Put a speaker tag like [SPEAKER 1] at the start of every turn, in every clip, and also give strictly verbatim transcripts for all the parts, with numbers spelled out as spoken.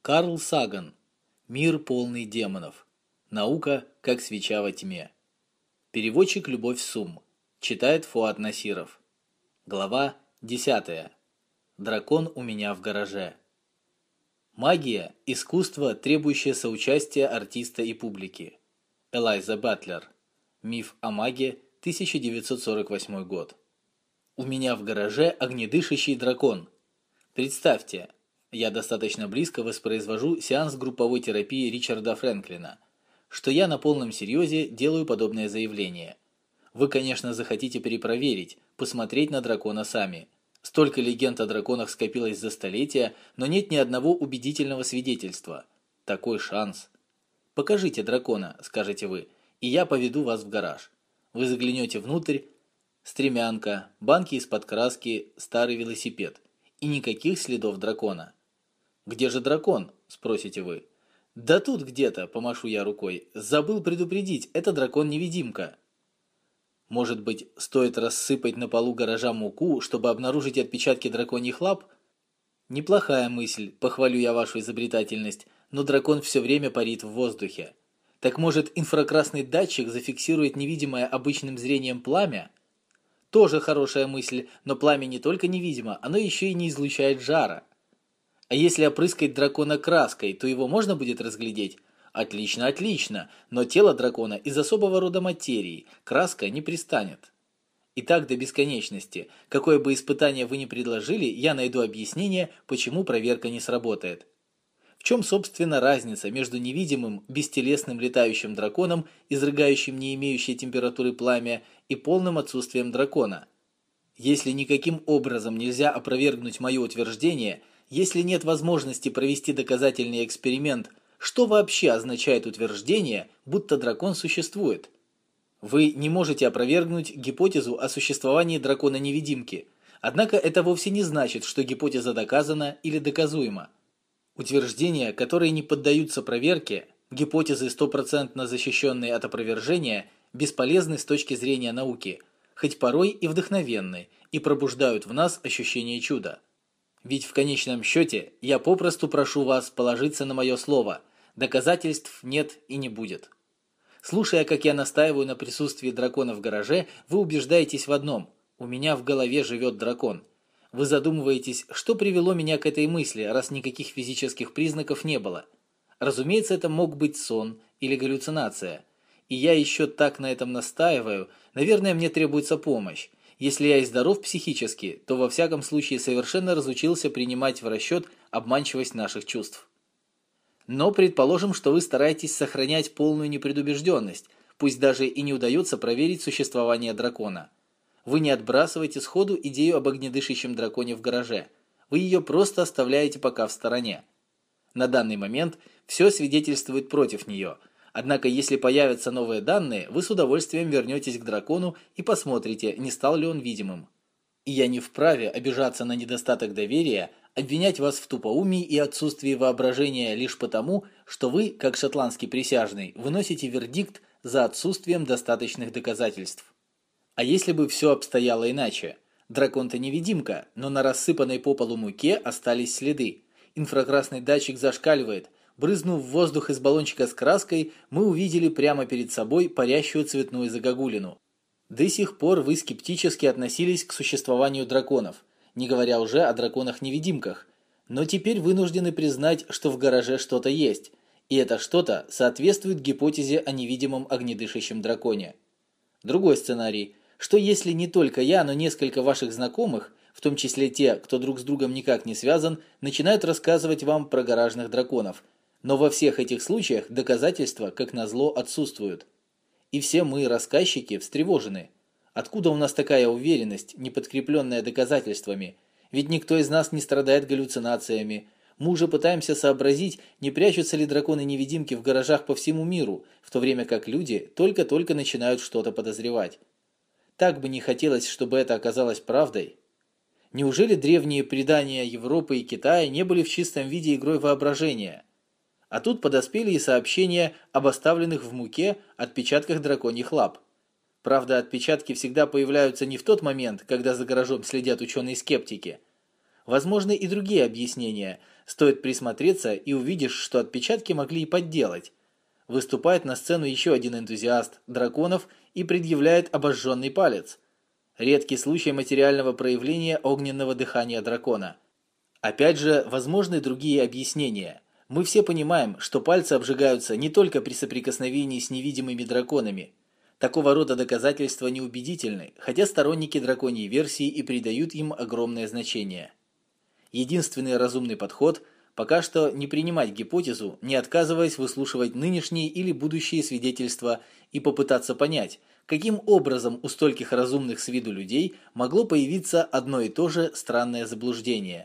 [SPEAKER 1] Карл Саган. Мир полный демонов. Наука, как свеча во тьме. Переводчик Любовь Сум. Читает Фуад Насиров. Глава десятая. Дракон у меня в гараже. Магия – искусство, требующее соучастия артиста и публики. Элайза Батлер. Миф о маге, тысяча девятьсот сорок восьмой год. У меня в гараже огнедышащий дракон. Представьте, я достаточно близко воспроизвожу сеанс групповой терапии Ричарда Фрэнклина, что я на полном серьезе делаю подобное заявление. Вы, конечно, захотите перепроверить, посмотреть на дракона сами. Столько легенд о драконах скопилось за столетия, но нет ни одного убедительного свидетельства. Такой шанс. «Покажите дракона», – скажете вы, – и я поведу вас в гараж. Вы заглянете внутрь, стремянка, банки из-под краски, старый велосипед. И никаких следов дракона. «Где же дракон?» – спросите вы. «Да тут где-то», – помашу я рукой. «Забыл предупредить, это дракон-невидимка». Может быть, стоит рассыпать на полу гаража муку, чтобы обнаружить отпечатки драконьих лап? Неплохая мысль, похвалю я вашу изобретательность, но дракон все время парит в воздухе. Так может, инфракрасный датчик зафиксирует невидимое обычным зрением пламя? Тоже хорошая мысль, но пламя не только невидимо, оно еще и не излучает жара. А если опрыскать дракона краской, то его можно будет разглядеть? Отлично, отлично, но тело дракона из особого рода материи, краска не пристанет. И так до бесконечности. Какое бы испытание вы ни предложили, я найду объяснение, почему проверка не сработает. В чем, собственно, разница между невидимым, бестелесным летающим драконом, изрыгающим не имеющее температуры пламя, и полным отсутствием дракона? Если никаким образом нельзя опровергнуть мое утверждение, если нет возможности провести доказательный эксперимент, что вообще означает утверждение, будто дракон существует? Вы не можете опровергнуть гипотезу о существовании дракона-невидимки, однако это вовсе не значит, что гипотеза доказана или доказуема. Утверждения, которые не поддаются проверке, гипотезы, стопроцентно защищенные от опровержения, бесполезны с точки зрения науки, хоть порой и вдохновенны, и пробуждают в нас ощущение чуда. Ведь в конечном счете я попросту прошу вас положиться на мое слово, доказательств нет и не будет. Слушая, как я настаиваю на присутствии дракона в гараже, вы убеждаетесь в одном – у меня в голове живет дракон. Вы задумываетесь, что привело меня к этой мысли, раз никаких физических признаков не было. Разумеется, это мог быть сон или галлюцинация. И я еще так на этом настаиваю, наверное, мне требуется помощь. Если я и здоров психически, то во всяком случае совершенно разучился принимать в расчет обманчивость наших чувств. Но предположим, что вы стараетесь сохранять полную непредубежденность, пусть даже и не удается проверить существование дракона. Вы не отбрасываете сходу идею об огнедышащем драконе в гараже. Вы ее просто оставляете пока в стороне. На данный момент все свидетельствует против нее. Однако, если появятся новые данные, вы с удовольствием вернетесь к дракону и посмотрите, не стал ли он видимым. И я не вправе обижаться на недостаток доверия, обвинять вас в тупоумии и отсутствии воображения лишь потому, что вы, как шотландский присяжный, выносите вердикт за отсутствием достаточных доказательств. А если бы все обстояло иначе? Дракон-то невидимка, но на рассыпанной по полу муке остались следы. Инфракрасный датчик зашкаливает. Брызнув в воздух из баллончика с краской, мы увидели прямо перед собой парящую цветную загогулину. До сих пор вы скептически относились к существованию драконов, не говоря уже о драконах-невидимках, но теперь вынуждены признать, что в гараже что-то есть, и это что-то соответствует гипотезе о невидимом огнедышащем драконе. Другой сценарий, что если не только я, но несколько ваших знакомых, в том числе те, кто друг с другом никак не связан, начинают рассказывать вам про гаражных драконов, но во всех этих случаях доказательства, как назло, отсутствуют. И все мы, рассказчики, встревожены. Откуда у нас такая уверенность, не подкрепленная доказательствами? Ведь никто из нас не страдает галлюцинациями. Мы уже пытаемся сообразить, не прячутся ли драконы-невидимки в гаражах по всему миру, в то время как люди только-только начинают что-то подозревать. Так бы не хотелось, чтобы это оказалось правдой. Неужели древние предания Европы и Китая не были в чистом виде игрой воображения? А тут подоспели и сообщения об оставленных в муке отпечатках драконьих лап. Правда, отпечатки всегда появляются не в тот момент, когда за гаражом следят ученые-скептики. Возможны и другие объяснения, Стоит присмотреться и увидишь, что отпечатки могли и подделать. Выступает на сцену еще один энтузиаст драконов и предъявляет обожженный палец. Редкий случай материального проявления огненного дыхания дракона. Опять же, возможны другие объяснения. Мы все понимаем, что пальцы обжигаются не только при соприкосновении с невидимыми драконами. Такого рода доказательства неубедительны, хотя сторонники драконьей версии и придают им огромное значение. Единственный разумный подход – пока что не принимать гипотезу, не отказываясь выслушивать нынешние или будущие свидетельства и попытаться понять, каким образом у стольких разумных с виду людей могло появиться одно и то же странное заблуждение.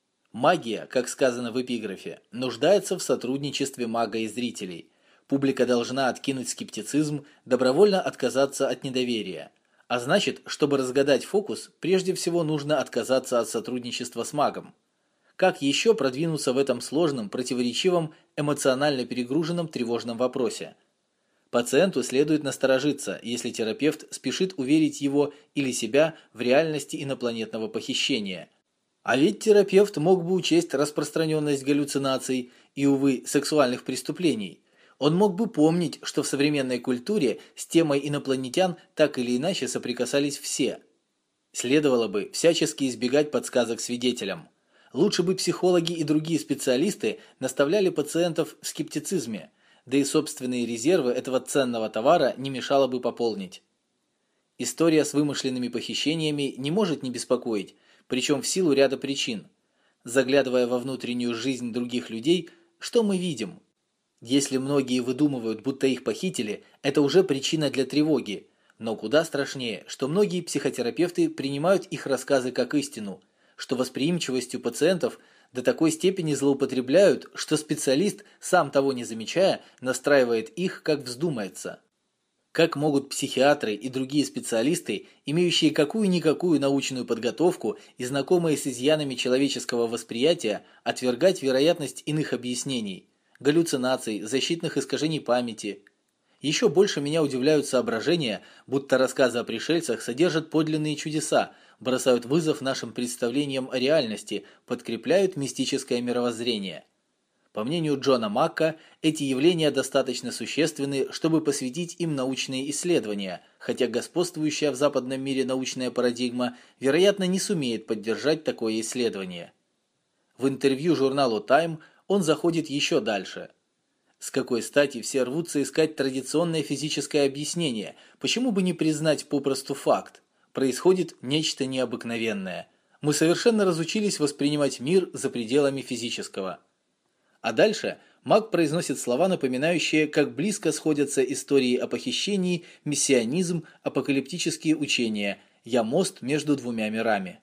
[SPEAKER 1] Магия, как сказано в эпиграфе, нуждается в сотрудничестве мага и зрителей. Публика должна откинуть скептицизм, добровольно отказаться от недоверия. А значит, чтобы разгадать фокус, прежде всего нужно отказаться от сотрудничества с магом. Как еще продвинуться в этом сложном, противоречивом, эмоционально перегруженном тревожном вопросе? Пациенту следует насторожиться, если терапевт спешит уверить его или себя в реальности инопланетного похищения. А ведь терапевт мог бы учесть распространенность галлюцинаций и, увы, сексуальных преступлений. Он мог бы помнить, что в современной культуре с темой инопланетян так или иначе соприкасались все. Следовало бы всячески избегать подсказок свидетелям. Лучше бы психологи и другие специалисты наставляли пациентов в скептицизме, да и собственные резервы этого ценного товара не мешало бы пополнить. История с вымышленными похищениями не может не беспокоить, причем в силу ряда причин. Заглядывая во внутреннюю жизнь других людей, что мы видим? Если многие выдумывают, будто их похитили, это уже причина для тревоги. Но куда страшнее, что многие психотерапевты принимают их рассказы как истину, что восприимчивостью пациентов до такой степени злоупотребляют, что специалист, сам того не замечая, настраивает их, как вздумается. Как могут психиатры и другие специалисты, имеющие какую-никакую научную подготовку и знакомые с изъянами человеческого восприятия, отвергать вероятность иных объяснений, галлюцинаций, защитных искажений памяти? Еще больше меня удивляют соображения, будто рассказы о пришельцах содержат подлинные чудеса, бросают вызов нашим представлениям о реальности, подкрепляют мистическое мировоззрение. По мнению Джона Макка, эти явления достаточно существенны, чтобы посвятить им научные исследования, хотя господствующая в западном мире научная парадигма, вероятно, не сумеет поддержать такое исследование. В интервью журналу Time он заходит еще дальше. С какой стати все рвутся искать традиционное физическое объяснение? Почему бы не признать попросту факт? Происходит нечто необыкновенное. Мы совершенно разучились воспринимать мир за пределами физического. А дальше Мак произносит слова, напоминающие, как близко сходятся истории о похищении, мессианизм, апокалиптические учения «Я мост между двумя мирами».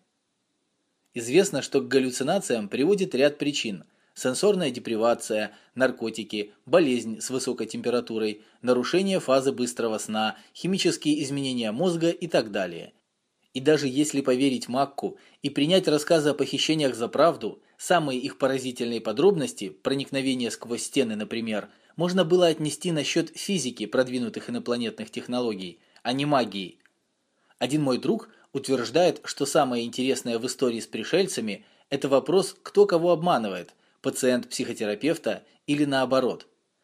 [SPEAKER 1] Известно, что к галлюцинациям приводит ряд причин: сенсорная депривация, наркотики, болезнь с высокой температурой, нарушение фазы быстрого сна, химические изменения мозга и так далее. И даже если поверить Макку и принять рассказы о похищениях за правду, самые их поразительные подробности, проникновение сквозь стены, например, можно было отнести на счет физики продвинутых инопланетных технологий, а не магии. Один мой друг утверждает, что самое интересное в истории с пришельцами – это вопрос, кто кого обманывает – пациент психотерапевта или наоборот.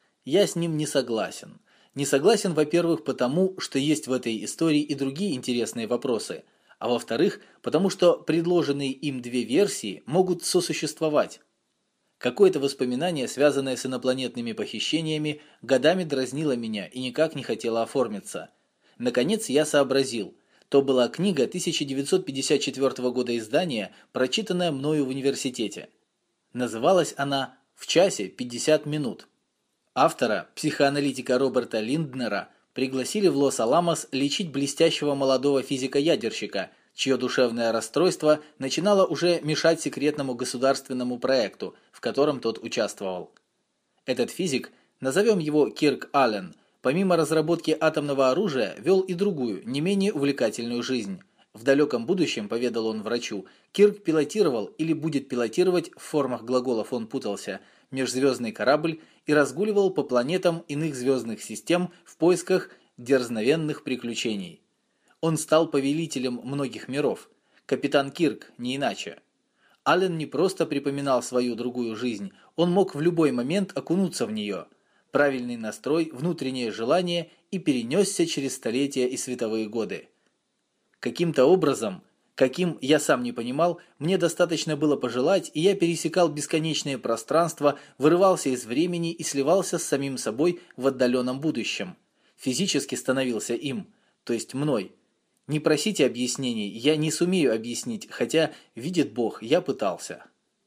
[SPEAKER 1] Я с ним не согласен. Не согласен, во-первых, потому, что есть в этой истории и другие интересные вопросы, а во-вторых, потому что предложенные им две версии могут сосуществовать. Какое-то воспоминание, связанное с инопланетными похищениями, годами дразнило меня и никак не хотело оформиться. Наконец я сообразил. То была книга тысяча девятьсот пятьдесят четвёртого года издания, прочитанная мною в университете. Называлась она «В часе пятьдесят минут». Автора, психоаналитика Роберта Линднера, пригласили в Лос-Аламос лечить блестящего молодого физика-ядерщика, чье душевное расстройство начинало уже мешать секретному государственному проекту, в котором тот участвовал. Этот физик, назовем его Кирк Аллен, помимо разработки атомного оружия, вел и другую, не менее увлекательную жизнь. В далеком будущем, поведал он врачу, Кирк пилотировал или будет пилотировать, в формах глаголов он путался, межзвездный корабль и разгуливал по планетам иных звездных систем в поисках дерзновенных приключений. Он стал повелителем многих миров. Капитан Кирк, не иначе. Аллен не просто припоминал свою другую жизнь, он мог в любой момент окунуться в нее. Правильный настрой, внутреннее желание и перенесся через столетия и световые годы. Каким-то образом, каким я сам не понимал, мне достаточно было пожелать, и я пересекал бесконечное пространство, вырывался из времени и сливался с самим собой в отдаленном будущем. Физически становился им, то есть мной. Не просите объяснений, я не сумею объяснить, хотя, видит Бог, я пытался.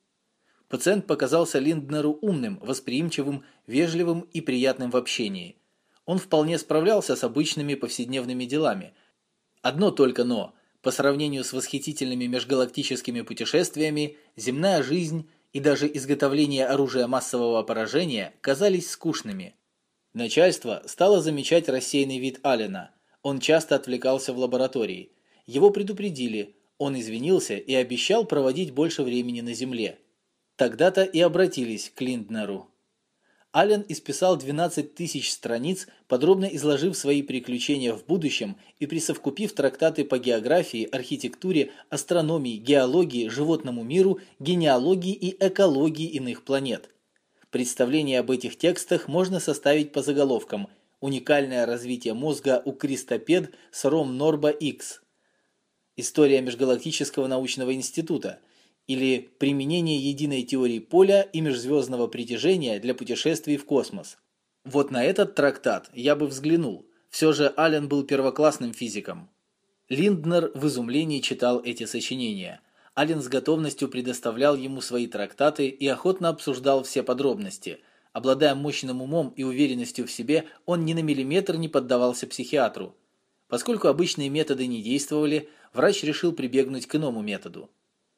[SPEAKER 1] Пациент показался Линднеру умным, восприимчивым, вежливым и приятным в общении. Он вполне справлялся с обычными повседневными делами. Одно только «но». По сравнению с восхитительными межгалактическими путешествиями, земная жизнь и даже изготовление оружия массового поражения казались скучными. Начальство стало замечать рассеянный вид Аллена. Он часто отвлекался в лаборатории. Его предупредили, он извинился и обещал проводить больше времени на Земле. Тогда-то и обратились к Линднеру. Аллен исписал двенадцать тысяч страниц, подробно изложив свои приключения в будущем и присовкупив трактаты по географии, архитектуре, астрономии, геологии, животному миру, генеалогии и экологии иных планет. Представление об этих текстах можно составить по заголовкам «Уникальное развитие мозга у Кристопед с Ром Норба Икс», «История Межгалактического научного института» или «Применение единой теории поля и межзвездного притяжения для путешествий в космос». Вот на этот трактат я бы взглянул. Все же Аллен был первоклассным физиком. Линднер в изумлении читал эти сочинения. Аллен с готовностью предоставлял ему свои трактаты и охотно обсуждал все подробности. Обладая мощным умом и уверенностью в себе, он ни на миллиметр не поддавался психиатру. Поскольку обычные методы не действовали, врач решил прибегнуть к иному методу.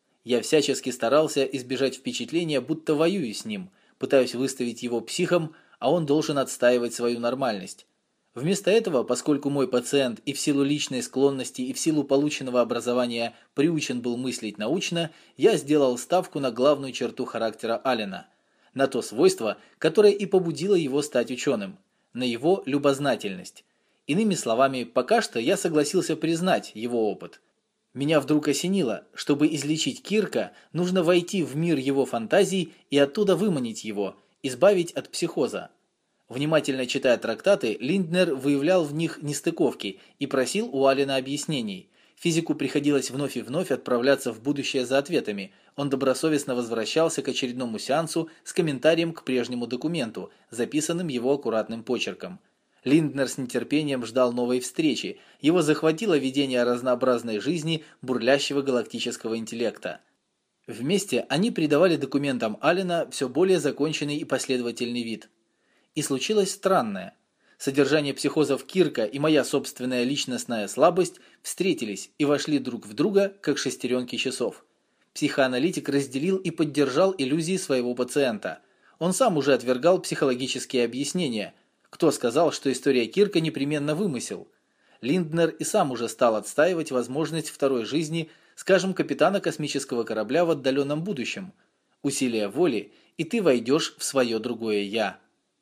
[SPEAKER 1] Я всячески старался избежать впечатления, будто воюю с ним, пытаюсь выставить его психом, а он должен отстаивать свою нормальность. Вместо этого, поскольку мой пациент и в силу личной склонности, и в силу полученного образования приучен был мыслить научно, я сделал ставку на главную черту характера Аллена, на то свойство, которое и побудило его стать ученым, на его любознательность. Иными словами, пока что я согласился признать его опыт. Меня вдруг осенило, чтобы излечить Кирка, нужно войти в мир его фантазий и оттуда выманить его, избавить от психоза. Внимательно читая трактаты, Линднер выявлял в них нестыковки и просил у Аллена объяснений. Физику приходилось вновь и вновь отправляться в будущее за ответами. Он добросовестно возвращался к очередному сеансу с комментарием к прежнему документу, записанным его аккуратным почерком. Линднер с нетерпением ждал новой встречи. Его захватило видение разнообразной жизни бурлящего галактического интеллекта. Вместе они придавали документам Аллена все более законченный и последовательный вид. И случилось странное. Содержание психозов Кирка и моя собственная личностная слабость встретились и вошли друг в друга, как шестеренки часов. Психоаналитик разделил и поддержал иллюзии своего пациента. Он сам уже отвергал психологические объяснения. Кто сказал, что история Кирка непременно вымысел? Линднер и сам уже стал отстаивать возможность второй жизни, скажем, капитана космического корабля в отдаленном будущем. Усилие воли, и ты войдешь в свое другое «я».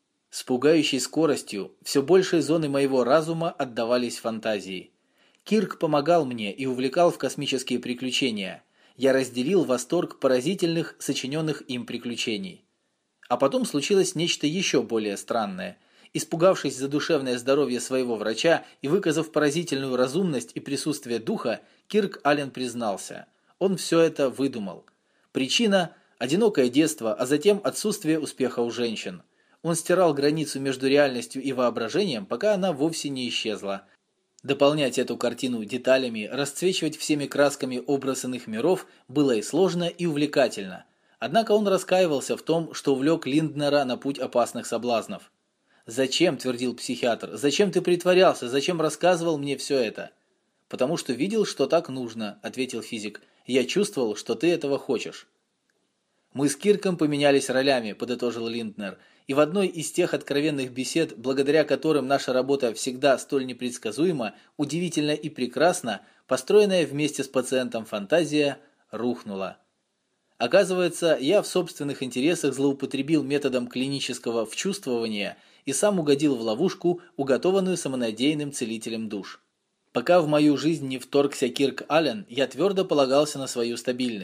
[SPEAKER 1] С пугающей скоростью все большие зоны моего разума отдавались фантазии. Кирк помогал мне и увлекал в космические приключения. Я разделил восторг поразительных, сочиненных им приключений. А потом случилось нечто еще более странное. Испугавшись за душевное здоровье своего врача и выказав поразительную разумность и присутствие духа, Кирк Аллен признался. Он все это выдумал. Причина – одинокое детство, а затем отсутствие успеха у женщин. Он стирал границу между реальностью и воображением, пока она вовсе не исчезла. Дополнять эту картину деталями, расцвечивать всеми красками образ иных миров было и сложно, и увлекательно. Однако он раскаивался в том, что увлек Линднера на путь опасных соблазнов. «Зачем?» – твердил психиатр. «Зачем ты притворялся? Зачем рассказывал мне все это?» «Потому что видел, что так нужно», – ответил физик. «Я чувствовал, что ты этого хочешь». «Мы с Кирком поменялись ролями», – подытожил Линднер. «И в одной из тех откровенных бесед, благодаря которым наша работа всегда столь непредсказуема, удивительна и прекрасна, построенная вместе с пациентом фантазия рухнула. Оказывается, я в собственных интересах злоупотребил методом клинического вчувствования и сам угодил в ловушку, уготованную самонадеянным целителем душ. Пока в мою жизнь не вторгся Кирк Аллен, я твердо полагался на свою стабильность.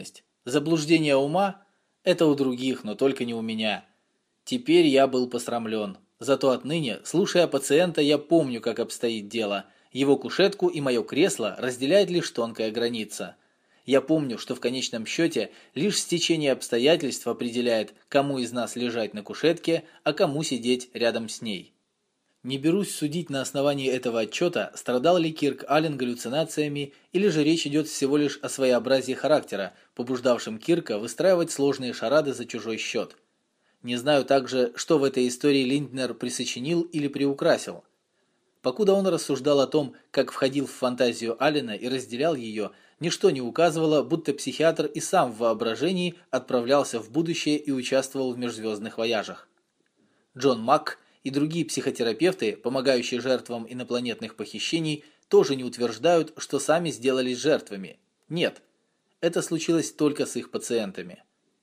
[SPEAKER 1] Заблуждение ума – это у других, но только не у меня. Теперь я был посрамлен. Зато отныне, слушая пациента, я помню, как обстоит дело. Его кушетку и мое кресло разделяет лишь тонкая граница. Я помню, что в конечном счете лишь стечение обстоятельств определяет, кому из нас лежать на кушетке, а кому сидеть рядом с ней. Не берусь судить на основании этого отчета, страдал ли Кирк Аллен галлюцинациями, или же речь идет всего лишь о своеобразии характера, побуждавшем Кирка выстраивать сложные шарады за чужой счет. Не знаю также, что в этой истории Линднер присочинил или приукрасил. Покуда он рассуждал о том, как входил в фантазию Аллена и разделял ее, ничто не указывало, будто психиатр и сам в воображении отправлялся в будущее и участвовал в межзвездных вояжах. Джон Мак и другие психотерапевты, помогающие жертвам инопланетных похищений, тоже не утверждают, что сами сделались жертвами. Нет, это случилось только с их пациентами.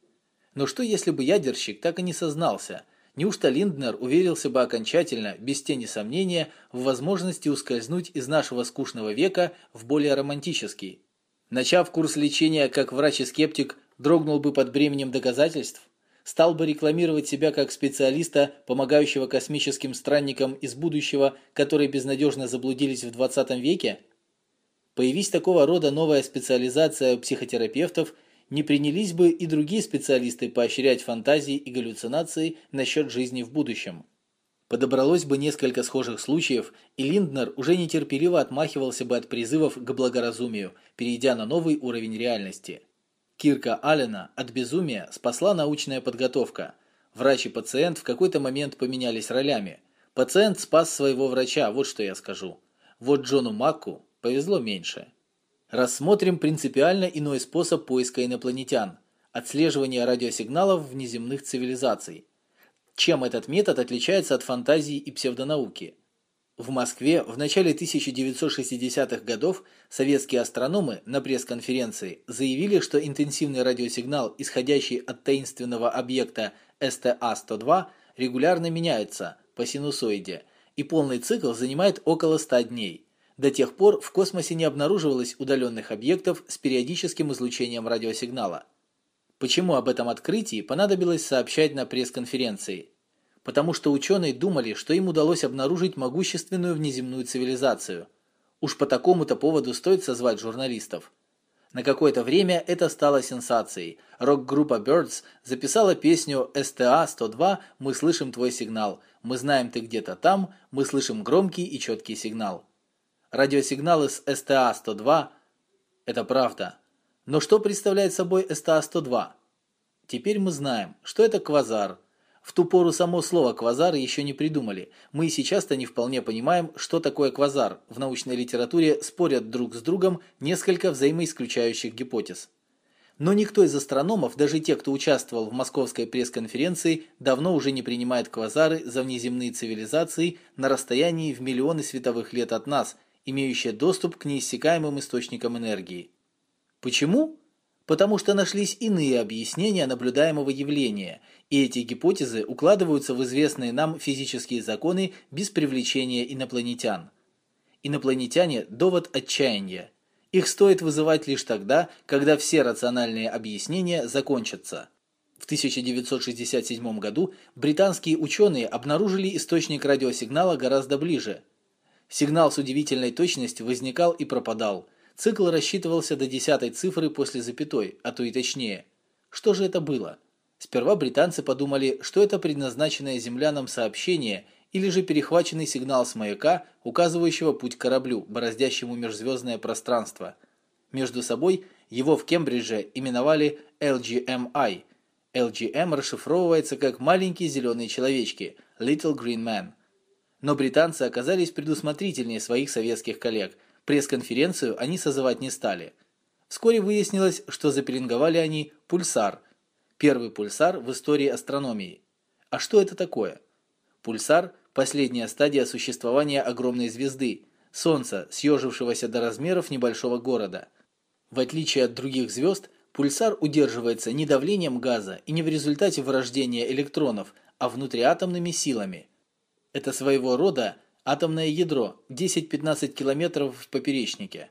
[SPEAKER 1] Но что если бы ядерщик так и не сознался? Неужто Линднер уверился бы окончательно, без тени сомнения, в возможности ускользнуть из нашего скучного века в более романтический? Начав курс лечения как врач и скептик, дрогнул бы под бременем доказательств? Стал бы рекламировать себя как специалиста, помогающего космическим странникам из будущего, которые безнадежно заблудились в двадцатом веке? Появись такого рода новая специализация психотерапевтов, не принялись бы и другие специалисты поощрять фантазии и галлюцинации насчет жизни в будущем. Подобралось бы несколько схожих случаев, и Линднер уже нетерпеливо отмахивался бы от призывов к благоразумию, перейдя на новый уровень реальности. Кирка Аллена от безумия спасла научная подготовка. Врач и пациент в какой-то момент поменялись ролями. Пациент спас своего врача, вот что я скажу. Вот Джону Макку повезло меньше. Рассмотрим принципиально иной способ поиска инопланетян – отслеживание радиосигналов внеземных цивилизаций. Чем этот метод отличается от фантазии и псевдонауки? В Москве в начале тысяча девятьсот шестидесятых годов советские астрономы на пресс-конференции заявили, что интенсивный радиосигнал, исходящий от таинственного объекта эс тэ а сто два, регулярно меняется по синусоиде, и полный цикл занимает около ста дней. До тех пор в космосе не обнаруживалось удаленных объектов с периодическим излучением радиосигнала. Почему об этом открытии понадобилось сообщать на пресс-конференции? Потому что ученые думали, что им удалось обнаружить могущественную внеземную цивилизацию. Уж по такому-то поводу стоит созвать журналистов. На какое-то время это стало сенсацией. Рок-группа Birds записала песню эс тэ а сто два «Мы слышим твой сигнал». «Мы знаем, ты где-то там», «Мы слышим громкий и четкий сигнал». Радиосигналы с эс тэ а сто два – это правда. Но что представляет собой эс тэ а сто два? Теперь мы знаем, что это квазар. В ту пору само слово «квазар» еще не придумали. Мы и сейчас-то не вполне понимаем, что такое квазар. В научной литературе спорят друг с другом несколько взаимоисключающих гипотез. Но никто из астрономов, даже те, кто участвовал в московской пресс-конференции, давно уже не принимает квазары за внеземные цивилизации на расстоянии в миллионы световых лет от нас, имеющие доступ к неиссякаемым источникам энергии. Почему? Потому что нашлись иные объяснения наблюдаемого явления, и эти гипотезы укладываются в известные нам физические законы без привлечения инопланетян. Инопланетяне – довод отчаяния. Их стоит вызывать лишь тогда, когда все рациональные объяснения закончатся. В тысяча девятьсот шестьдесят седьмом году британские ученые обнаружили источник радиосигнала гораздо ближе. Сигнал с удивительной точностью возникал и пропадал. Цикл рассчитывался до десятой цифры после запятой, а то и точнее. Что же это было? Сперва британцы подумали, что это предназначенное землянам сообщение или же перехваченный сигнал с маяка, указывающего путь к кораблю, бороздящему межзвездное пространство. Между собой его в Кембридже именовали эл джи эм ай. эл джи эм расшифровывается как «маленькие зеленые человечки» – Little Green Men. Но британцы оказались предусмотрительнее своих советских коллег. Пресс-конференцию они созывать не стали. Вскоре выяснилось, что запеленговали они пульсар. Первый пульсар в истории астрономии. А что это такое? Пульсар – последняя стадия существования огромной звезды, Солнца, съежившегося до размеров небольшого города. В отличие от других звезд, пульсар удерживается не давлением газа и не в результате вырождения электронов, а внутриатомными силами. Это своего рода атомное ядро десять-пятнадцать километров в поперечнике.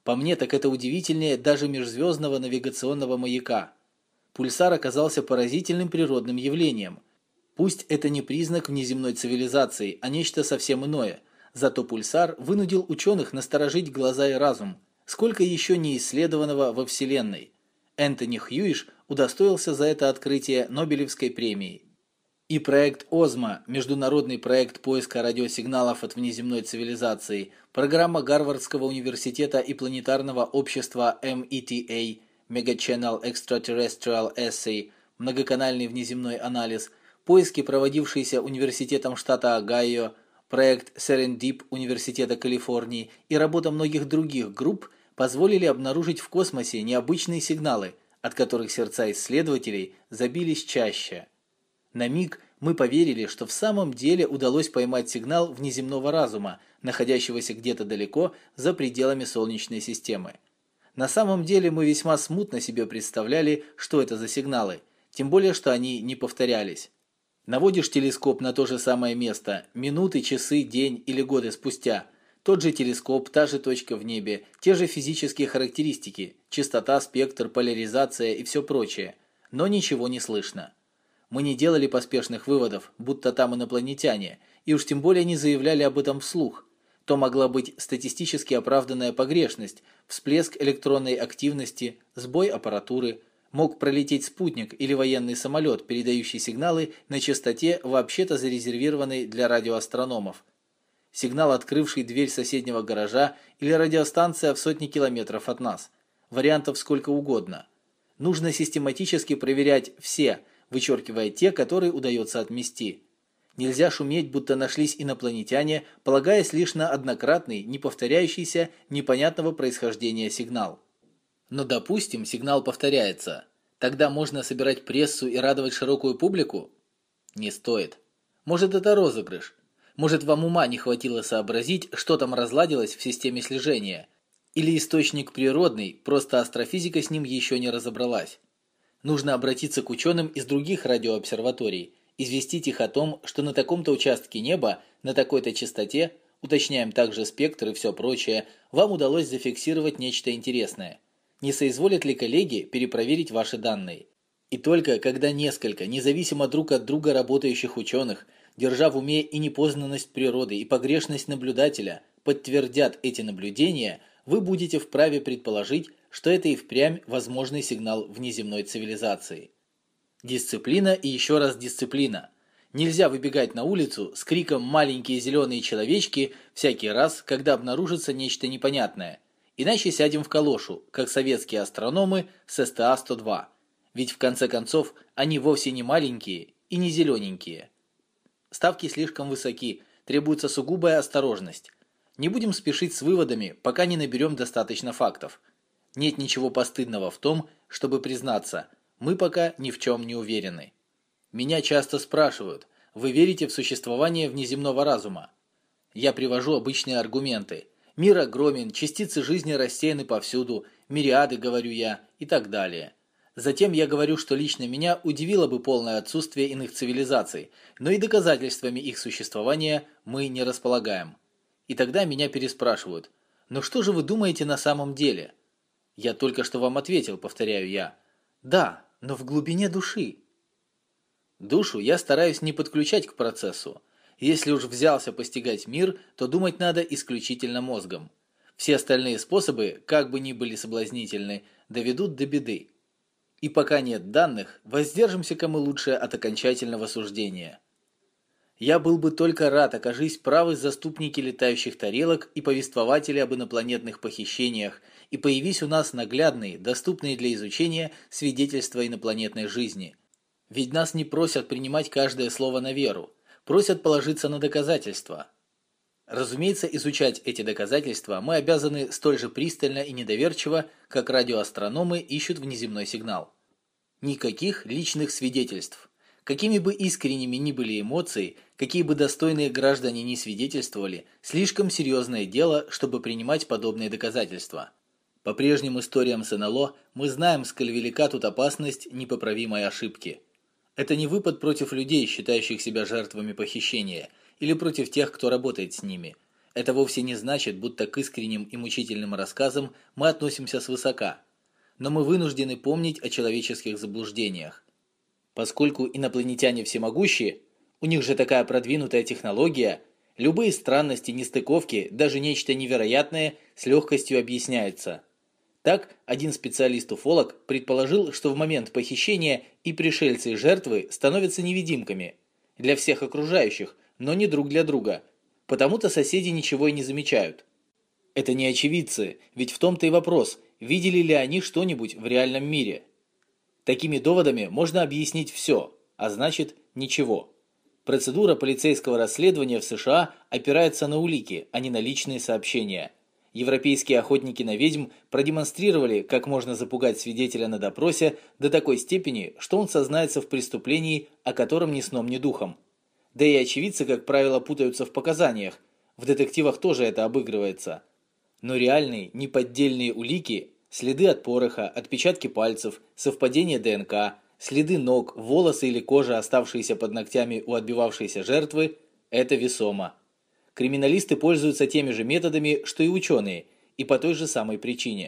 [SPEAKER 1] По мне, так это удивительнее даже межзвездного навигационного маяка. Пульсар оказался поразительным природным явлением. Пусть это не признак внеземной цивилизации, а нечто совсем иное. Зато пульсар вынудил ученых насторожить глаза и разум. Сколько еще не исследованного во Вселенной. Энтони Хьюиш удостоился за это открытие Нобелевской премии. И проект ОЗМА, международный проект поиска радиосигналов от внеземной цивилизации, программа Гарвардского университета и планетарного общества эм и ти эй, Mega Channel Extraterrestrial Assay, многоканальный внеземной анализ, поиски, проводившиеся университетом штата Огайо, проект Serendip университета Калифорнии и работа многих других групп позволили обнаружить в космосе необычные сигналы, от которых сердца исследователей забились чаще. На миг мы поверили, что в самом деле удалось поймать сигнал внеземного разума, находящегося где-то далеко за пределами Солнечной системы. На самом деле мы весьма смутно себе представляли, что это за сигналы, тем более что они не повторялись. Наводишь телескоп на то же самое место, минуты, часы, день или годы спустя. Тот же телескоп, та же точка в небе, те же физические характеристики, частота, спектр, поляризация и все прочее. Но ничего не слышно. Мы не делали поспешных выводов, будто там инопланетяне, и уж тем более не заявляли об этом вслух. То могла быть статистически оправданная погрешность, всплеск электронной активности, сбой аппаратуры, мог пролететь спутник или военный самолет, передающий сигналы на частоте, вообще-то зарезервированной для радиоастрономов. Сигнал, открывший дверь соседнего гаража, или радиостанция в сотни километров от нас. Вариантов сколько угодно. Нужно систематически проверять все, вычеркивая те, которые удается отмести. Нельзя шуметь, будто нашлись инопланетяне, полагаясь лишь на однократный, не повторяющийся, непонятного происхождения сигнал. Но, допустим, сигнал повторяется. Тогда можно собирать прессу и радовать широкую публику? Не стоит. Может, это розыгрыш. Может, вам ума не хватило сообразить, что там разладилось в системе слежения. Или источник природный, просто астрофизика с ним еще не разобралась. Нужно обратиться к ученым из других радиообсерваторий, известить их о том, что на таком-то участке неба, на такой-то частоте, уточняем также спектр и все прочее, вам удалось зафиксировать нечто интересное. Не соизволят ли коллеги перепроверить ваши данные? И только когда несколько, независимо друг от друга работающих ученых, держа в уме и непознанность природы, и погрешность наблюдателя, подтвердят эти наблюдения, вы будете вправе предположить, что это и впрямь возможный сигнал внеземной цивилизации. Дисциплина и еще раз дисциплина. Нельзя выбегать на улицу с криком «маленькие зеленые человечки» всякий раз, когда обнаружится нечто непонятное. Иначе сядем в калошу, как советские астрономы с эс тэ а сто два. Ведь в конце концов они вовсе не маленькие и не зелененькие. Ставки слишком высоки, требуется сугубая осторожность. Не будем спешить с выводами, пока не наберем достаточно фактов. Нет ничего постыдного в том, чтобы признаться, мы пока ни в чем не уверены. Меня часто спрашивают, вы верите в существование внеземного разума? Я привожу обычные аргументы. Мир огромен, частицы жизни рассеяны повсюду, мириады, говорю я, и так далее. Затем я говорю, что лично меня удивило бы полное отсутствие иных цивилизаций, но и доказательствами их существования мы не располагаем. И тогда меня переспрашивают, но что же вы думаете на самом деле? Я только что вам ответил, повторяю я. Да, но в глубине души. Душу я стараюсь не подключать к процессу. Если уж взялся постигать мир, то думать надо исключительно мозгом. Все остальные способы, как бы ни были соблазнительны, доведут до беды. И пока нет данных, воздержимся-ка мы лучше от окончательного суждения. Я был бы только рад, окажись правы заступники летающих тарелок и повествователи об инопланетных похищениях, и появись у нас наглядные, доступные для изучения свидетельства инопланетной жизни. Ведь нас не просят принимать каждое слово на веру, просят положиться на доказательства. Разумеется, изучать эти доказательства мы обязаны столь же пристально и недоверчиво, как радиоастрономы ищут внеземной сигнал. Никаких личных свидетельств. Какими бы искренними ни были эмоции, какие бы достойные граждане ни свидетельствовали, слишком серьезное дело, чтобы принимать подобные доказательства. По прежним историям с эн эл о мы знаем, сколь велика тут опасность непоправимой ошибки. Это не выпад против людей, считающих себя жертвами похищения, или против тех, кто работает с ними. Это вовсе не значит, будто к искренним и мучительным рассказам мы относимся свысока, но мы вынуждены помнить о человеческих заблуждениях. Поскольку инопланетяне всемогущие, у них же такая продвинутая технология, любые странности, нестыковки, даже нечто невероятное с легкостью объясняются. Так, один специалист-уфолог предположил, что в момент похищения и пришельцы, и жертвы становятся невидимками для всех окружающих, но не друг для друга. Потому-то соседи ничего и не замечают. Это не очевидцы, ведь в том-то и вопрос, видели ли они что-нибудь в реальном мире. Такими доводами можно объяснить все, а значит ничего. Процедура полицейского расследования в США опирается на улики, а не на личные сообщения. Европейские охотники на ведьм продемонстрировали, как можно запугать свидетеля на допросе до такой степени, что он сознается в преступлении, о котором ни сном, ни духом. Да и очевидцы, как правило, путаются в показаниях. В детективах тоже это обыгрывается. Но реальные, неподдельные улики, следы от пороха, отпечатки пальцев, совпадение ДНК, следы ног, волосы или кожа, оставшиеся под ногтями у отбивавшейся жертвы – это весомо. Криминалисты пользуются теми же методами, что и ученые, и по той же самой причине.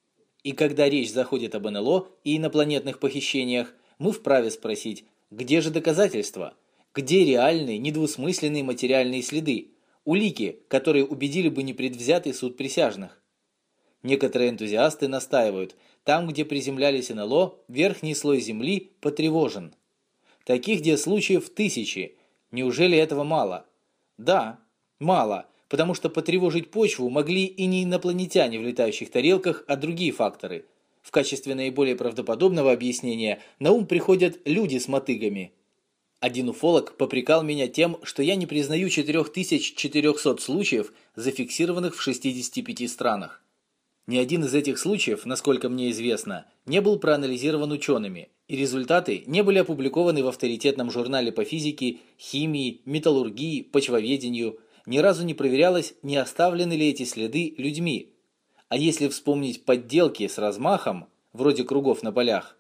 [SPEAKER 1] И когда речь заходит об эн эл о и инопланетных похищениях, мы вправе спросить, где же доказательства? Где реальные, недвусмысленные материальные следы, улики, которые убедили бы непредвзятый суд присяжных? Некоторые энтузиасты настаивают, там, где приземлялись эн эл о, верхний слой земли потревожен. Таких где случаев тысячи. Неужели этого мало? Да, мало, потому что потревожить почву могли и не инопланетяне в летающих тарелках, а другие факторы. В качестве наиболее правдоподобного объяснения на ум приходят люди с мотыгами. Один уфолог попрекал меня тем, что я не признаю четыре тысячи четыреста случаев, зафиксированных в шестидесяти пяти странах. Ни один из этих случаев, насколько мне известно, не был проанализирован учеными, и результаты не были опубликованы в авторитетном журнале по физике, химии, металлургии, почвоведению. Ни разу не проверялось, не оставлены ли эти следы людьми. А если вспомнить подделки с размахом, вроде кругов на полях,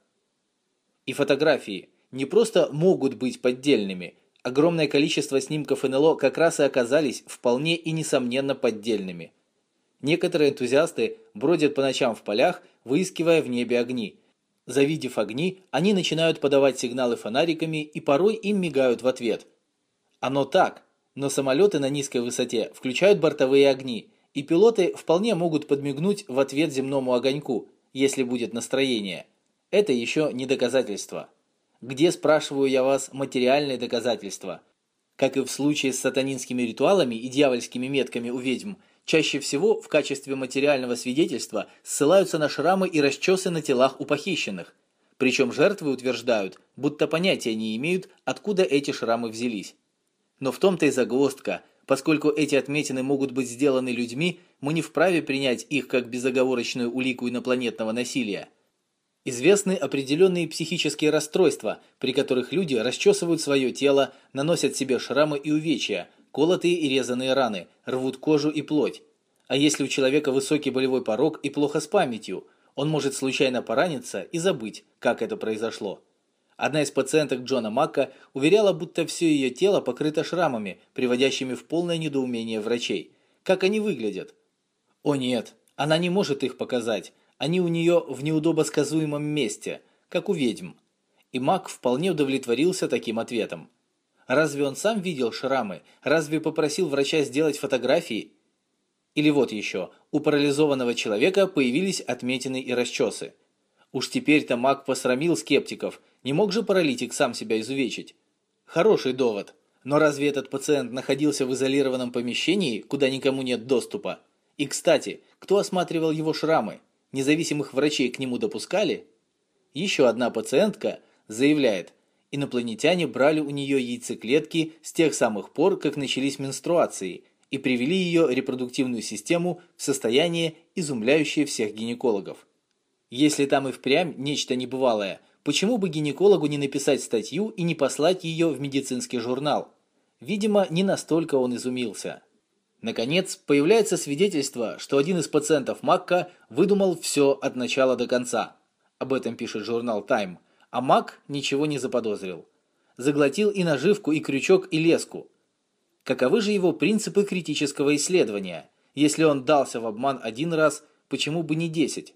[SPEAKER 1] и фотографии, не просто могут быть поддельными, огромное количество снимков эн эл о как раз и оказались вполне и несомненно поддельными. Некоторые энтузиасты бродят по ночам в полях, выискивая в небе огни. Завидев огни, они начинают подавать сигналы фонариками и порой им мигают в ответ. Оно так, но самолеты на низкой высоте включают бортовые огни, и пилоты вполне могут подмигнуть в ответ земному огоньку, если будет настроение. Это еще не доказательство. Где, спрашиваю я вас, материальные доказательства? Как и в случае с сатанинскими ритуалами и дьявольскими метками у ведьм, чаще всего в качестве материального свидетельства ссылаются на шрамы и расчесы на телах у похищенных. Причем жертвы утверждают, будто понятия не имеют, откуда эти шрамы взялись. Но в том-то и загвоздка, поскольку эти отметины могут быть сделаны людьми, мы не вправе принять их как безоговорочную улику инопланетного насилия. Известны определенные психические расстройства, при которых люди расчесывают свое тело, наносят себе шрамы и увечья, колотые и резаные раны, рвут кожу и плоть. А если у человека высокий болевой порог и плохо с памятью, он может случайно пораниться и забыть, как это произошло. Одна из пациенток Джона Макка уверяла, будто все ее тело покрыто шрамами, приводящими в полное недоумение врачей. Как они выглядят? О нет, она не может их показать. Они у нее в неудобосказуемом месте, как у ведьм. И Мак вполне удовлетворился таким ответом. Разве он сам видел шрамы? Разве попросил врача сделать фотографии? Или вот еще, у парализованного человека появились отметины и расчесы. Уж теперь-то Мак посрамил скептиков, не мог же паралитик сам себя изувечить. Хороший довод, но разве этот пациент находился в изолированном помещении, куда никому нет доступа? И, кстати, кто осматривал его шрамы? Независимых врачей к нему допускали? Еще одна пациентка заявляет, инопланетяне брали у нее яйцеклетки с тех самых пор, как начались менструации, и привели ее репродуктивную систему в состояние, изумляющее всех гинекологов. Если там и впрямь нечто небывалое, почему бы гинекологу не написать статью и не послать ее в медицинский журнал? Видимо, не настолько он изумился. Наконец, появляется свидетельство, что один из пациентов Макка выдумал все от начала до конца. Об этом пишет журнал Time. А Мак ничего не заподозрил. Заглотил и наживку, и крючок, и леску. Каковы же его принципы критического исследования? Если он дался в обман один раз, почему бы не десять?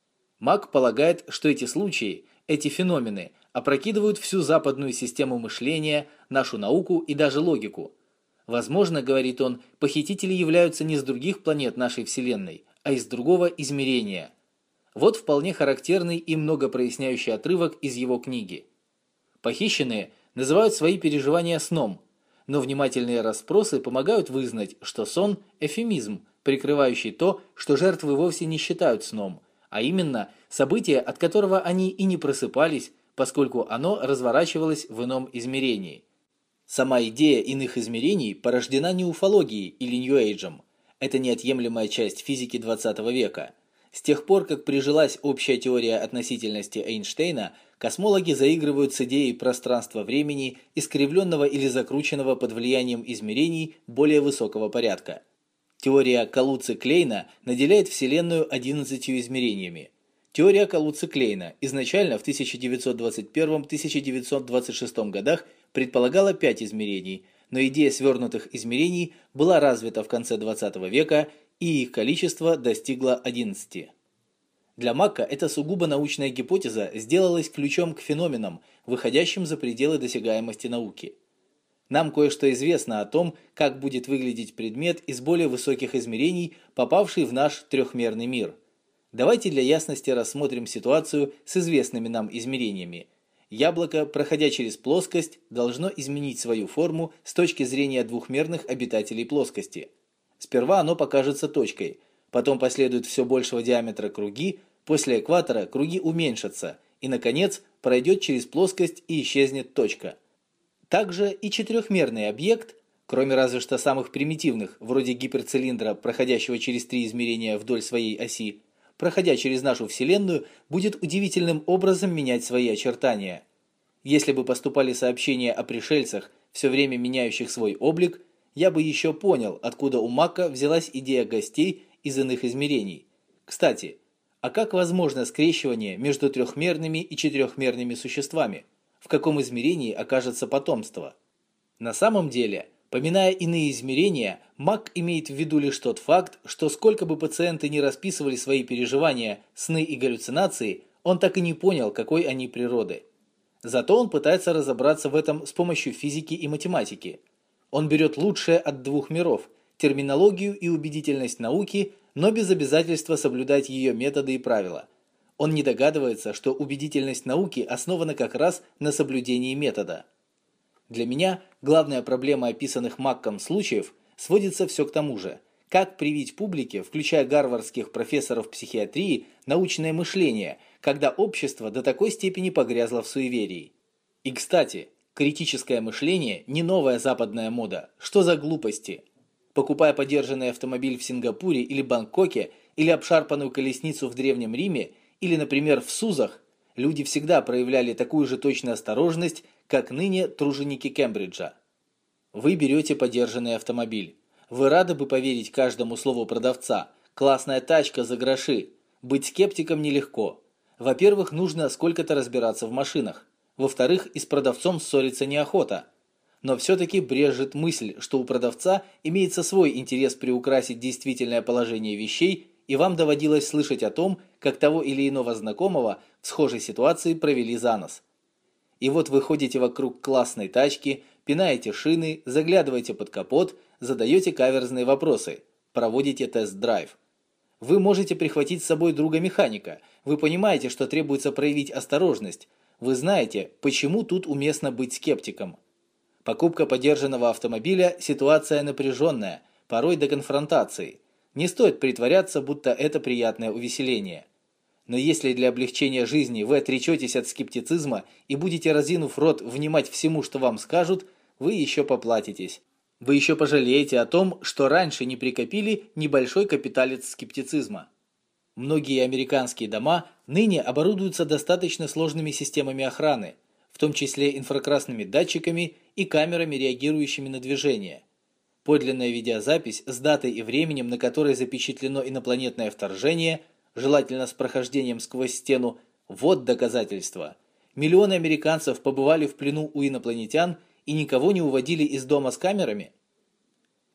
[SPEAKER 1] Мак полагает, что эти случаи, эти феномены опрокидывают всю западную систему мышления, нашу науку и даже логику. Возможно, говорит он, похитители являются не с других планет нашей Вселенной, а из другого измерения. Вот вполне характерный и много проясняющий отрывок из его книги. Похищенные называют свои переживания сном, но внимательные расспросы помогают вызнать, что сон – эвфемизм, прикрывающий то, что жертвы вовсе не считают сном, а именно событие, от которого они и не просыпались, поскольку оно разворачивалось в ином измерении. Сама идея иных измерений порождена не уфологией или нью-эйджем. Это неотъемлемая часть физики двадцатого века. С тех пор, как прижилась общая теория относительности Эйнштейна, космологи заигрывают с идеей пространства-времени, искривленного или закрученного под влиянием измерений более высокого порядка. Теория Калуци-Клейна наделяет Вселенную одиннадцатью измерениями. Теория Калуци-Клейна изначально в тысяча девятьсот двадцать первом — тысяча девятьсот двадцать шестом годах предполагала пять измерений, но идея свернутых измерений была развита в конце двадцатого века, и их количество достигло одиннадцати. Для Мака эта сугубо научная гипотеза сделалась ключом к феноменам, выходящим за пределы досягаемости науки. Нам кое-что известно о том, как будет выглядеть предмет из более высоких измерений, попавший в наш трехмерный мир. Давайте для ясности рассмотрим ситуацию с известными нам измерениями. Яблоко, проходя через плоскость, должно изменить свою форму с точки зрения двухмерных обитателей плоскости. Сперва оно покажется точкой, потом последуют все большего диаметра круги, после экватора круги уменьшатся, и, наконец, пройдет через плоскость и исчезнет точка. Также и четырехмерный объект, кроме разве что самых примитивных, вроде гиперцилиндра, проходящего через три измерения вдоль своей оси, проходя через нашу Вселенную, будет удивительным образом менять свои очертания. Если бы поступали сообщения о пришельцах, все время меняющих свой облик, я бы еще понял, откуда у Мака взялась идея гостей из иных измерений. Кстати, а как возможно скрещивание между трехмерными и четырехмерными существами? В каком измерении окажется потомство? На самом деле, поминая иные измерения, Мак имеет в виду лишь тот факт, что сколько бы пациенты ни расписывали свои переживания, сны и галлюцинации, он так и не понял, какой они природы. Зато он пытается разобраться в этом с помощью физики и математики. Он берет лучшее от двух миров – терминологию и убедительность науки, но без обязательства соблюдать ее методы и правила. Он не догадывается, что убедительность науки основана как раз на соблюдении метода. Для меня главная проблема описанных Макком случаев сводится все к тому же – как привить публике, включая гарвардских профессоров психиатрии, научное мышление, когда общество до такой степени погрязло в суеверии. И, кстати, критическое мышление не новая западная мода. Что за глупости? Покупая подержанный автомобиль в Сингапуре или Бангкоке, или обшарпанную колесницу в Древнем Риме, или, например, в Сузах, люди всегда проявляли такую же точную осторожность, как ныне труженики Кембриджа. Вы берете подержанный автомобиль. Вы рады бы поверить каждому слову продавца. Классная тачка за гроши. Быть скептиком нелегко. Во-первых, нужно сколько-то разбираться в машинах. Во-вторых, и с продавцом ссориться неохота. Но все-таки брежет мысль, что у продавца имеется свой интерес приукрасить действительное положение вещей, и вам доводилось слышать о том, как того или иного знакомого в схожей ситуации провели за нос. И вот вы ходите вокруг классной тачки, пинаете шины, заглядываете под капот, задаете каверзные вопросы, проводите тест-драйв. Вы можете прихватить с собой друга-механика, вы понимаете, что требуется проявить осторожность, вы знаете, почему тут уместно быть скептиком. Покупка подержанного автомобиля – ситуация напряженная, порой до конфронтации. Не стоит притворяться, будто это приятное увеселение. Но если для облегчения жизни вы отречетесь от скептицизма и будете, разинув рот, внимать всему, что вам скажут, вы еще поплатитесь. Вы еще пожалеете о том, что раньше не прикопили небольшой капиталец скептицизма. Многие американские дома ныне оборудуются достаточно сложными системами охраны, в том числе инфракрасными датчиками и камерами, реагирующими на движение. Подлинная видеозапись с датой и временем, на которой запечатлено инопланетное вторжение, желательно с прохождением сквозь стену, вот доказательство. Миллионы американцев побывали в плену у инопланетян и никого не уводили из дома с камерами.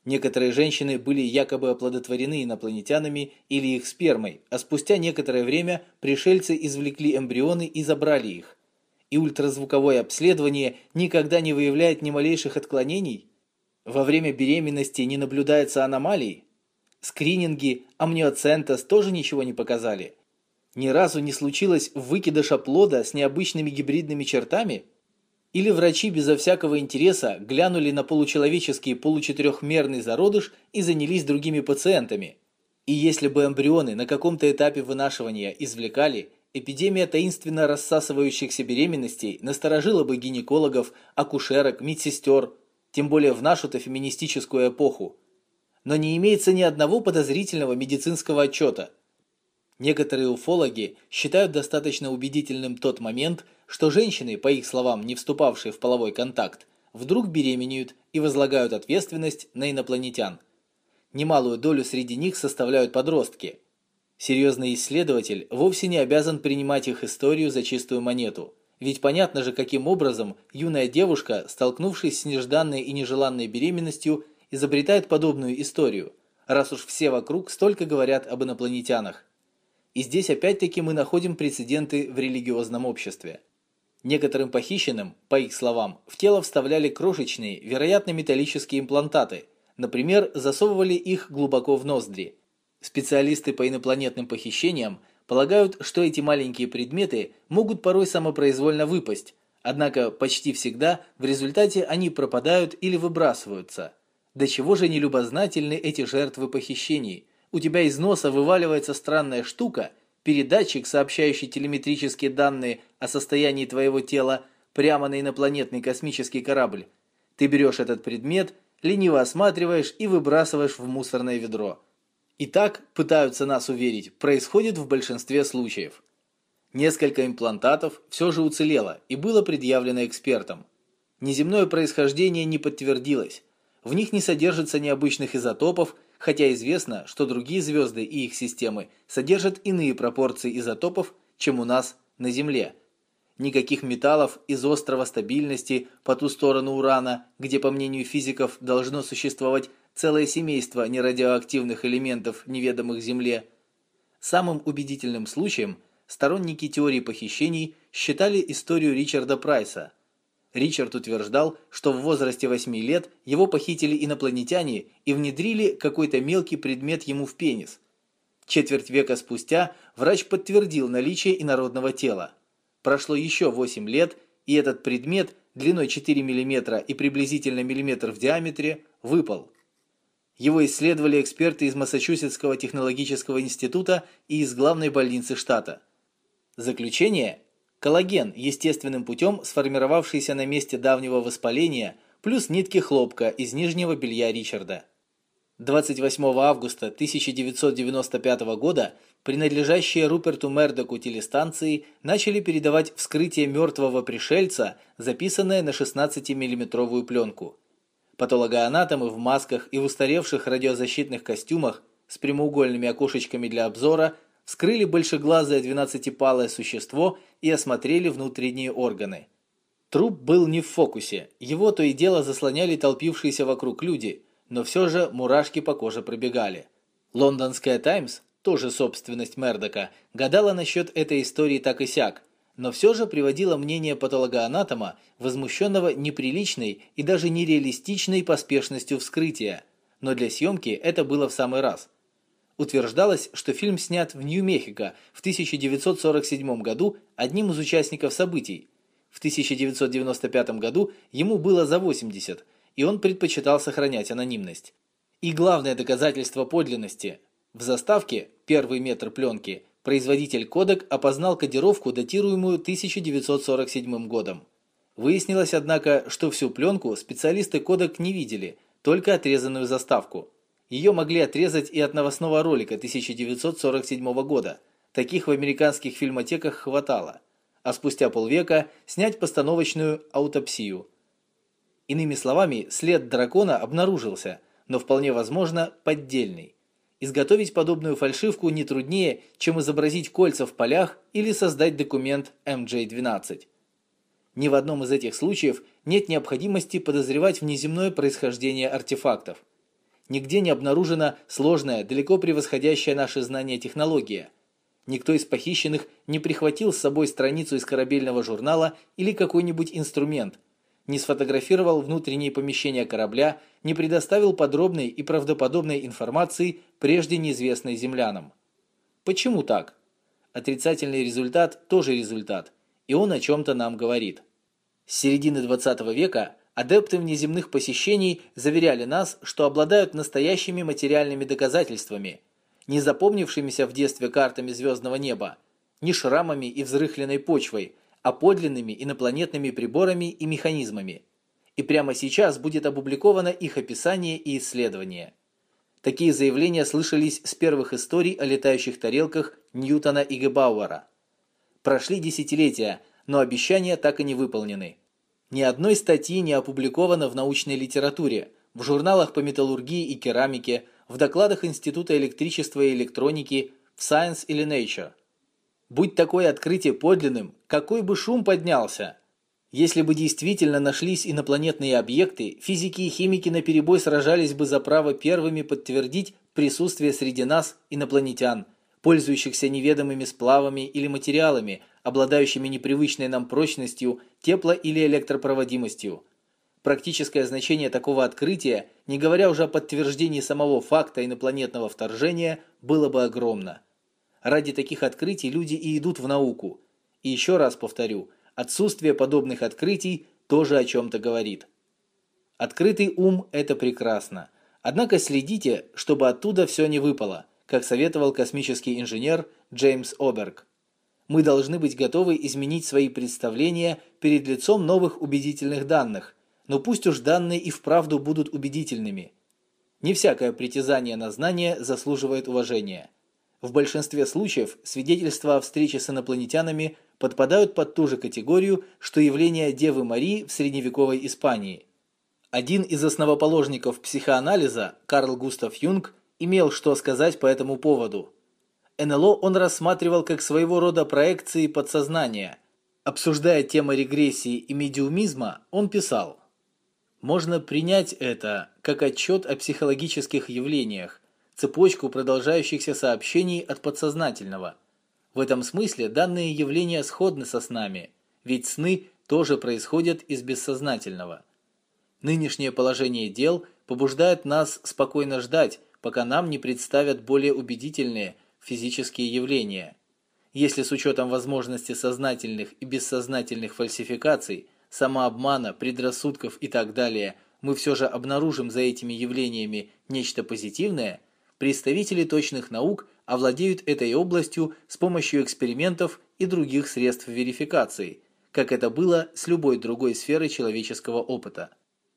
[SPEAKER 1] Некоторые женщины были якобы оплодотворены инопланетянами или их спермой, а спустя некоторое время пришельцы извлекли эмбрионы и забрали их. И ультразвуковое обследование никогда не выявляет ни малейших отклонений? Во время беременности не наблюдается аномалий? Скрининги амниоцентез тоже ничего не показали? Ни разу не случилось выкидыша плода с необычными гибридными чертами? Или врачи безо всякого интереса глянули на получеловеческий получетырехмерный зародыш и занялись другими пациентами? И если бы эмбрионы на каком-то этапе вынашивания извлекали, эпидемия таинственно рассасывающихся беременностей насторожила бы гинекологов, акушерок, медсестер, тем более в нашу-то феминистическую эпоху. Но не имеется ни одного подозрительного медицинского отчета. Некоторые уфологи считают достаточно убедительным тот момент, что женщины, по их словам, не вступавшие в половой контакт, вдруг беременеют и возлагают ответственность на инопланетян. Немалую долю среди них составляют подростки. Серьезный исследователь вовсе не обязан принимать их историю за чистую монету. Ведь понятно же, каким образом юная девушка, столкнувшись с нежданной и нежеланной беременностью, изобретает подобную историю, раз уж все вокруг столько говорят об инопланетянах. И здесь опять-таки мы находим прецеденты в религиозном обществе. Некоторым похищенным, по их словам, в тело вставляли крошечные, вероятно металлические имплантаты, например, засовывали их глубоко в ноздри. Специалисты по инопланетным похищениям полагают, что эти маленькие предметы могут порой самопроизвольно выпасть, однако почти всегда в результате они пропадают или выбрасываются. До чего же нелюбознательны эти жертвы похищений? У тебя из носа вываливается странная штука, передатчик, сообщающий телеметрические данные о состоянии твоего тела прямо на инопланетный космический корабль. Ты берешь этот предмет, лениво осматриваешь и выбрасываешь в мусорное ведро. И так, пытаются нас уверить, происходит в большинстве случаев. Несколько имплантатов все же уцелело и было предъявлено экспертам. Неземное происхождение не подтвердилось. В них не содержится необычных изотопов, хотя известно, что другие звезды и их системы содержат иные пропорции изотопов, чем у нас на Земле. Никаких металлов из острова стабильности по ту сторону Урана, где, по мнению физиков, должно существовать целое семейство нерадиоактивных элементов, неведомых Земле. Самым убедительным случаем сторонники теории похищений считали историю Ричарда Прайса. Ричард утверждал, что в возрасте восьми лет его похитили инопланетяне и внедрили какой-то мелкий предмет ему в пенис. Четверть века спустя врач подтвердил наличие инородного тела. Прошло еще восемь лет, и этот предмет длиной четыре миллиметра и приблизительно миллиметр в диаметре выпал. Его исследовали эксперты из Массачусетского технологического института и из главной больницы штата. Заключение: коллаген, естественным путем сформировавшийся на месте давнего воспаления, плюс нитки хлопка из нижнего белья Ричарда. двадцать восьмого августа тысяча девятьсот девяносто пятого года принадлежащие Руперту Мердоку телестанции начали передавать вскрытие мертвого пришельца, записанное на шестнадцатимиллиметровую пленку. Патологоанатомы в масках и в устаревших радиозащитных костюмах с прямоугольными окошечками для обзора вскрыли большеглазое двенадцатипалое существо и осмотрели внутренние органы. Труп был не в фокусе, его то и дело заслоняли толпившиеся вокруг люди, но все же мурашки по коже пробегали. Лондонская «Таймс», тоже собственность Мердока, гадала насчет этой истории так и сяк, но все же приводила мнение патологоанатома, возмущенного неприличной и даже нереалистичной поспешностью вскрытия, но для съемки это было в самый раз. Утверждалось, что фильм снят в Нью-Мехико в тысяча девятьсот сорок седьмом году одним из участников событий. В тысяча девятьсот девяносто пятом году ему было за восемьдесят, и он предпочитал сохранять анонимность. И главное доказательство подлинности. В заставке, первый метр пленки, производитель Kodak опознал кодировку, датируемую тысяча девятьсот сорок седьмым годом. Выяснилось, однако, что всю пленку специалисты Kodak не видели, только отрезанную заставку. Ее могли отрезать и от новостного ролика тысяча девятьсот сорок седьмого года. Таких в американских фильмотеках хватало. А спустя полвека снять постановочную аутопсию. Иными словами, след дракона обнаружился, но вполне возможно поддельный. Изготовить подобную фальшивку не труднее, чем изобразить кольца в полях или создать документ эм джей двенадцать. Ни в одном из этих случаев нет необходимости подозревать внеземное происхождение артефактов. Нигде не обнаружена сложная, далеко превосходящая наши знания технология. Никто из похищенных не прихватил с собой страницу из корабельного журнала или какой-нибудь инструмент, не сфотографировал внутренние помещения корабля, не предоставил подробной и правдоподобной информации, прежде неизвестной землянам. Почему так? Отрицательный результат тоже результат, и он о чем-то нам говорит. С середины двадцатого века адепты внеземных посещений заверяли нас, что обладают настоящими материальными доказательствами, не запомнившимися в детстве картами звездного неба, не шрамами и взрыхленной почвой, а подлинными инопланетными приборами и механизмами. И прямо сейчас будет опубликовано их описание и исследование. Такие заявления слышались с первых историй о летающих тарелках Ньютона и Гебауэра. Прошли десятилетия, но обещания так и не выполнены. Ни одной статьи не опубликовано в научной литературе, в журналах по металлургии и керамике, в докладах Института электричества и электроники, в Science или Nature. Будь такое открытие подлинным, какой бы шум поднялся! Если бы действительно нашлись инопланетные объекты, физики и химики наперебой сражались бы за право первыми подтвердить присутствие среди нас инопланетян, пользующихся неведомыми сплавами или материалами, обладающими непривычной нам прочностью, тепло- или электропроводимостью. Практическое значение такого открытия, не говоря уже о подтверждении самого факта инопланетного вторжения, было бы огромно. Ради таких открытий люди и идут в науку. И еще раз повторю, отсутствие подобных открытий тоже о чем-то говорит. Открытый ум – это прекрасно. Однако следите, чтобы оттуда все не выпало, как советовал космический инженер Джеймс Оберг. Мы должны быть готовы изменить свои представления перед лицом новых убедительных данных, но пусть уж данные и вправду будут убедительными. Не всякое притязание на знание заслуживает уважения. В большинстве случаев свидетельства о встрече с инопланетянами подпадают под ту же категорию, что явление Девы Марии в средневековой Испании. Один из основоположников психоанализа, Карл Густав Юнг, имел что сказать по этому поводу. эн эл о он рассматривал как своего рода проекции подсознания. Обсуждая темы регрессии и медиумизма, он писал: «Можно принять это как отчет о психологических явлениях, цепочку продолжающихся сообщений от подсознательного. В этом смысле данные явления сходны со снами, ведь сны тоже происходят из бессознательного. Нынешнее положение дел побуждает нас спокойно ждать, пока нам не представят более убедительные физические явления. Если с учетом возможности сознательных и бессознательных фальсификаций, самообмана, предрассудков и так далее, мы все же обнаружим за этими явлениями нечто позитивное, представители точных наук овладеют этой областью с помощью экспериментов и других средств верификации, как это было с любой другой сферой человеческого опыта.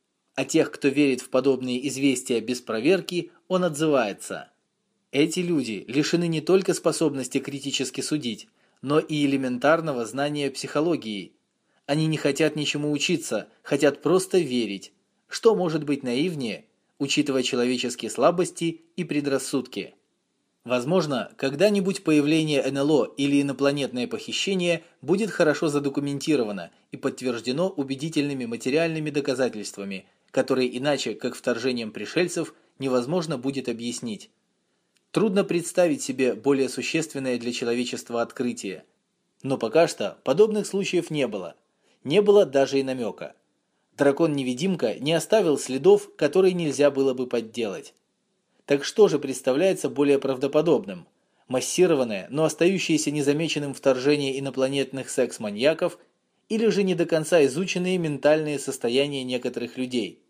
[SPEAKER 1] А тех, кто верит в подобные известия без проверки, он отзывается: эти люди лишены не только способности критически судить, но и элементарного знания психологии. Они не хотят ничему учиться, хотят просто верить. Что может быть наивнее, учитывая человеческие слабости и предрассудки? Возможно, когда-нибудь появление эн эл о или инопланетное похищение будет хорошо задокументировано и подтверждено убедительными материальными доказательствами, которые иначе, как вторжением пришельцев, невозможно будет объяснить. Трудно представить себе более существенное для человечества открытие. Но пока что подобных случаев не было. Не было даже и намека. Дракон-невидимка не оставил следов, которые нельзя было бы подделать. Так что же представляется более правдоподобным? Массированное, но остающееся незамеченным вторжение инопланетных секс-маньяков или же не до конца изученные ментальные состояния некоторых людей?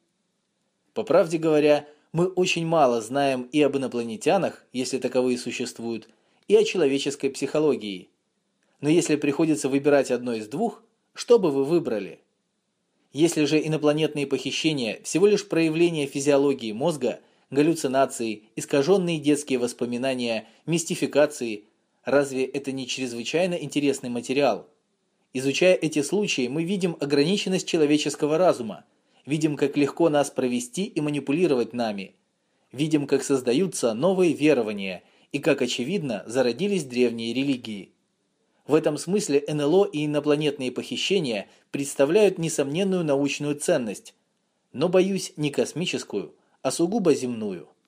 [SPEAKER 1] По правде говоря, мы очень мало знаем и об инопланетянах, если таковые существуют, и о человеческой психологии. Но если приходится выбирать одно из двух, что бы вы выбрали? Если же инопланетные похищения всего лишь проявление физиологии мозга, галлюцинации, искаженные детские воспоминания, мистификации, разве это не чрезвычайно интересный материал? Изучая эти случаи, мы видим ограниченность человеческого разума, видим, как легко нас провести и манипулировать нами, видим, как создаются новые верования и, как очевидно, зародились древние религии. В этом смысле эн эл о и инопланетные похищения представляют несомненную научную ценность, но, боюсь, не космическую, а сугубо земную.